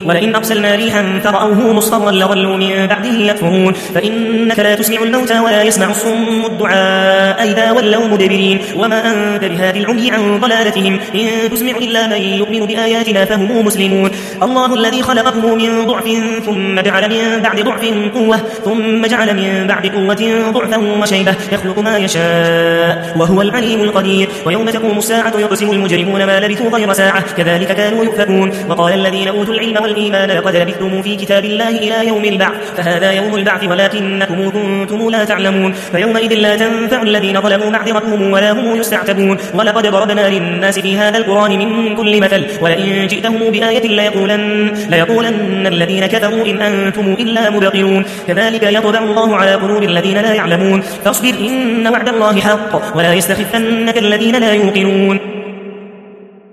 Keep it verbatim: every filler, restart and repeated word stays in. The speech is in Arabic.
ولئن أرسلنا ريحا فرأوه مصفرا لظلوا من بعده يكفرون فإنك لا تسمع الموتى ولا يسمع الصم الدعاء إذا ولوا مدبرين وما أنت بهادي العمي عن ضلالتهم إن تسمع إلا من يؤمن بآياتنا فهم مسلمون الله الذي خلقكم من ضعف ثم جعل من بعد ضعف قوة ثم جعل من بعد قوة ضعفا وشيبة يخلق ما يشاء وهو العليم القدير ويوم تقوم الساعة يقسم المجرمون ما لبثوا غير ساعة كذلك كانوا يؤفكون وقال الذين أوتوا العلم والإيمان لقد لبثتم في كتاب الله إلى يوم البعث فهذا يوم البعث ولكنكم كنتم لا تعلمون فيومئذ لا تنفع الذين ظلموا معذرتهم ولا هم يستعتبون ولقد ضربنا للناس في هذا القرآن من كل مثل ولئن جئتهم بآية ليقولن, ليقولن الذين كفروا إن أنتم إلا مبطلون كذلك يطبع الله على قلوب الذين لا يعلمون فاصبر إن وعد الله حق ولا يستخفنك الذين لا يوقنون